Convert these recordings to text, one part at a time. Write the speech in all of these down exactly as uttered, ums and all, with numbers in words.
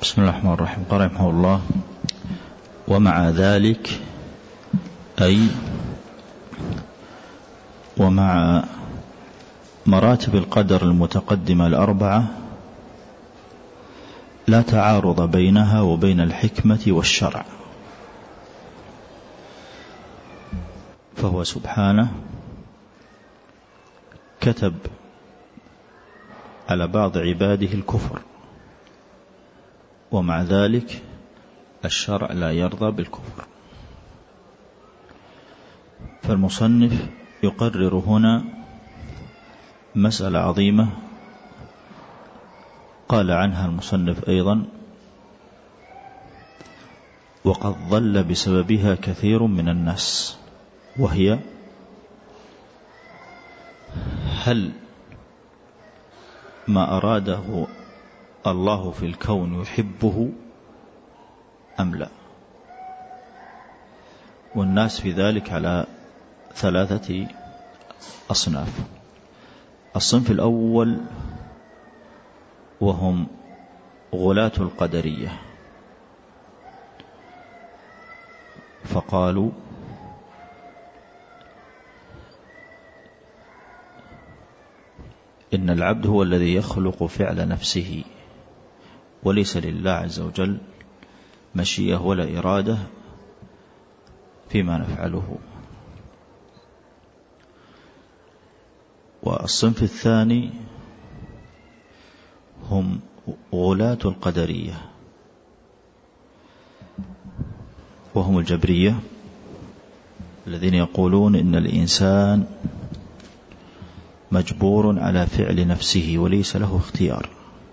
بسم الله الرحمن الرحيم. قال رحمه الله: ومع ذلك أي ومع مراتب القدر المتقدمة الأربعة لا تعارض بينها وبين الحكمة والشرع، فهو سبحانه كتب على بعض عباده الكفر، ومع ذلك الشرع لا يرضى بالكفر. فالمصنف يقرر هنا مسألة عظيمة قال عنها المصنف أيضا: وقد ضل بسببها كثير من الناس، وهي: هل ما أراده الله في الكون يحبه أم لا؟ والناس في ذلك على ثلاثة أصناف. الصنف الأول وهم غلاة القدرية، فقالوا إن العبد هو الذي يخلق فعل نفسه، وليس لله عز وجل مشيئة ولا إرادة فيما نفعله. والصنف الثاني هم غلاة القدرية، وهم الجبرية الذين يقولون إن الإنسان مجبور على فعل نفسه وليس له اختيار،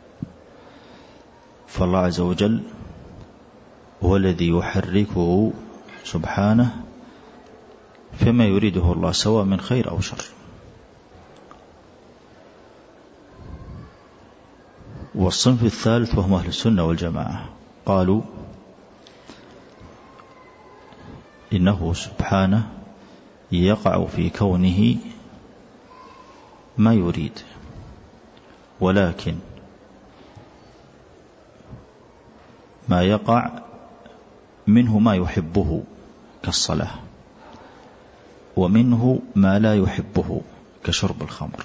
فالله عز وجل هو الذي يحركه سبحانه فيما يريده الله، سواء من خير أو شر. والصنف الثالث وهم أهل السنة والجماعة، قالوا إنه سبحانه يقع في كونه ما يريد، ولكن ما يقع منه ما يحبه كالصلاة، ومنه ما لا يحبه كشرب الخمر.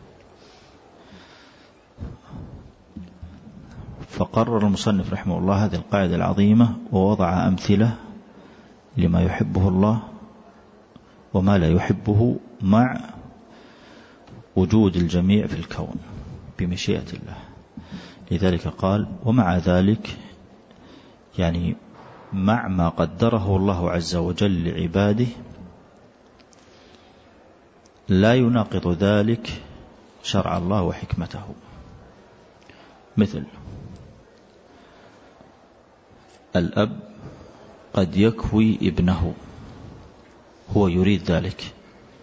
فقرر المصنف رحمه الله هذه القاعدة العظيمة، ووضع أمثلة لما يحبه الله وما لا يحبه مع وجود الجميع في الكون بمشيئة الله. لذلك قال: ومع ذلك، يعني مع ما قدره الله عز وجل لعباده، لا يناقض ذلك شرع الله وحكمته. مثل الأب قد يكوي ابنه، هو يريد ذلك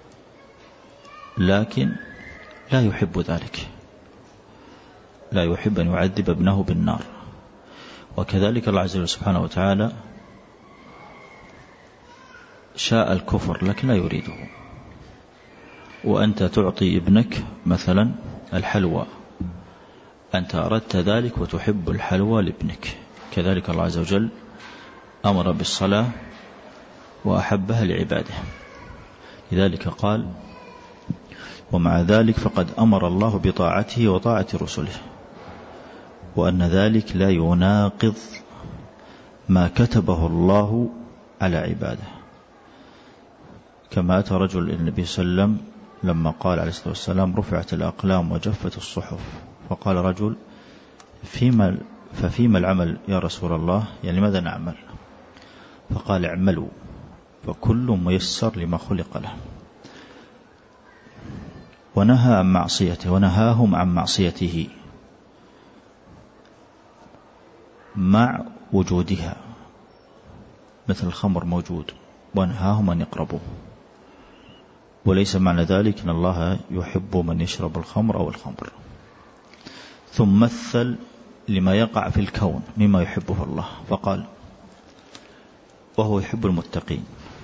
لكن لا يحب ذلك، لا يحب أن يعذب ابنه بالنار. وكذلك الله عز وجل سبحانه وتعالى شاء الكفر لكن لا يريده. وأنت تعطي ابنك مثلا الحلوى، أنت أردت ذلك وتحب الحلوى لابنك، كذلك الله عز وجل أمر بالصلاة وأحبها لعباده. لذلك قال: ومع ذلك فقد أمر الله بطاعته وطاعة رسله، وأن ذلك لا يناقض ما كتبه الله على عباده. كما أتى رجل إلى النبي صلى الله عليه وسلم لما قال عليه الصلاة والسلام: رفعت الأقلام وجفت الصحف، فقال رجل: فيما ففيما العمل يا رسول الله؟ يعني ماذا نعمل؟ فقال: اعملوا فكل ميسر لما خلق له. ونهى عن معصيته، ونهاهم عن معصيته مع وجودها، مثل الخمر موجود ونهاهم أن يقربوه، وليس معنى ذلك أن الله يحب من يشرب الخمر أو الخمر. ثم مثل لما يقع في الكون مما يحبه الله، فقال: وهو يحب المتقين.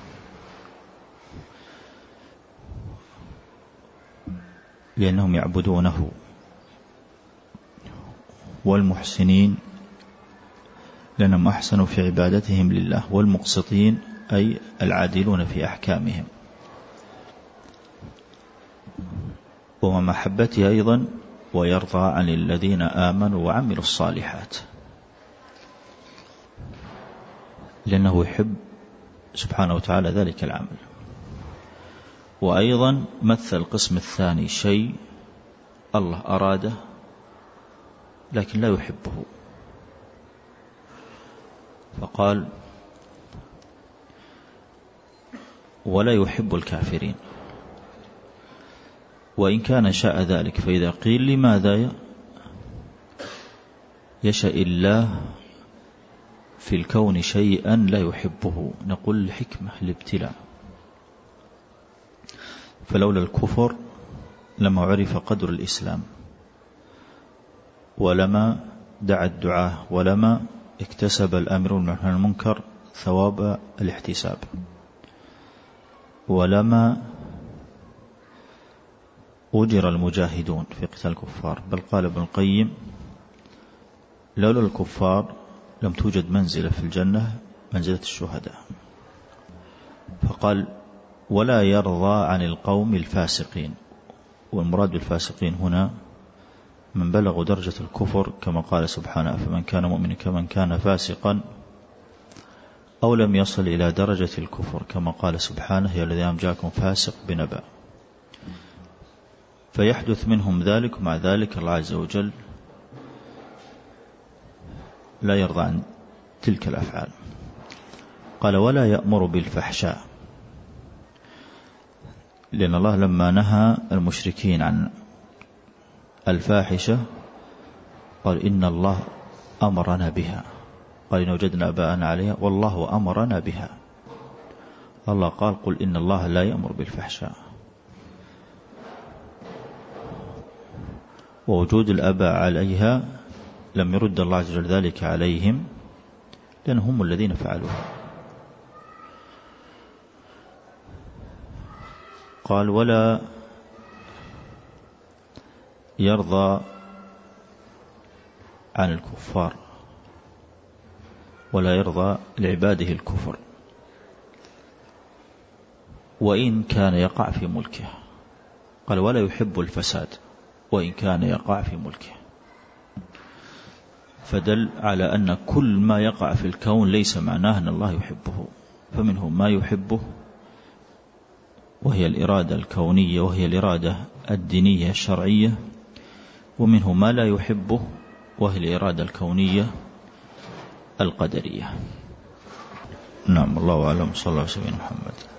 لأنهم يعبدونه، والمحسنين لأنهم أحسنوا في عبادتهم لله، والمقسطين أي العادلون في أحكامهم. ومحبته أيضا ويرضى عن الذين آمنوا وعملوا الصالحات، لأنه يحب سبحانه وتعالى ذلك العمل. وأيضا مثل القسم الثاني شيء الله أراده لكن لا يحبه، فقال ولا يحب الكافرين، وإن كان شاء ذلك. فإذا قيل لماذا يشاء الله في الكون شيئا لا يحبه، نقول الحكمة الابتلاء. فلولا الكفر لما عرف قدر الإسلام، ولما دعا الدعاة، ولما اكتسب الأمر والنهي عن المنكر ثواب الاحتساب، ولما أجر المجاهدون في قتال الكفار. بل قال ابن القيم لولا الكفار لم توجد منزلة في الجنة منزلة الشهداء. فقال ولا يرضى عن القوم الفاسقين، والمراد بالفاسقين هنا من بلغوا درجة الكفر، كما قال سبحانه فمن كان مؤمنا كمن كان فاسقا، أو لم يصل إلى درجة الكفر كما قال سبحانه يا الذين جاءكم فاسق بنبأ. فيحدث منهم ذلك، ومع ذلك الله عز وجل لا يرضى عن تلك الأفعال. قال ولا يأمر بالفحشاء، لأن الله لما نهى المشركين عن الفاحشة قال إن الله أمرنا بها، قال إن وجدنا آباءنا عليها والله أمرنا بها. الله قال قل إن الله لا يأمر بالفحشاء. ووجود الآباء عليها لم يرد الله عز وجل ذلك عليهم، لأنهم الذين فعلوها. قال ولا يرضى عن الكفار، ولا يرضى لعباده الكفر وإن كان يقع في ملكه. قال ولا يحب الفساد وإن كان يقع في ملكه، فدل على أن كل ما يقع في الكون ليس معناه أن الله يحبه، فمنه ما يحبه وهي الإرادة الكونية وهي الإرادة الدينية الشرعية، ومنه ما لا يحبه وهي الإرادة الكونية القدرية. نعم، الله أعلم. صلى الله عليه وسلم محمد.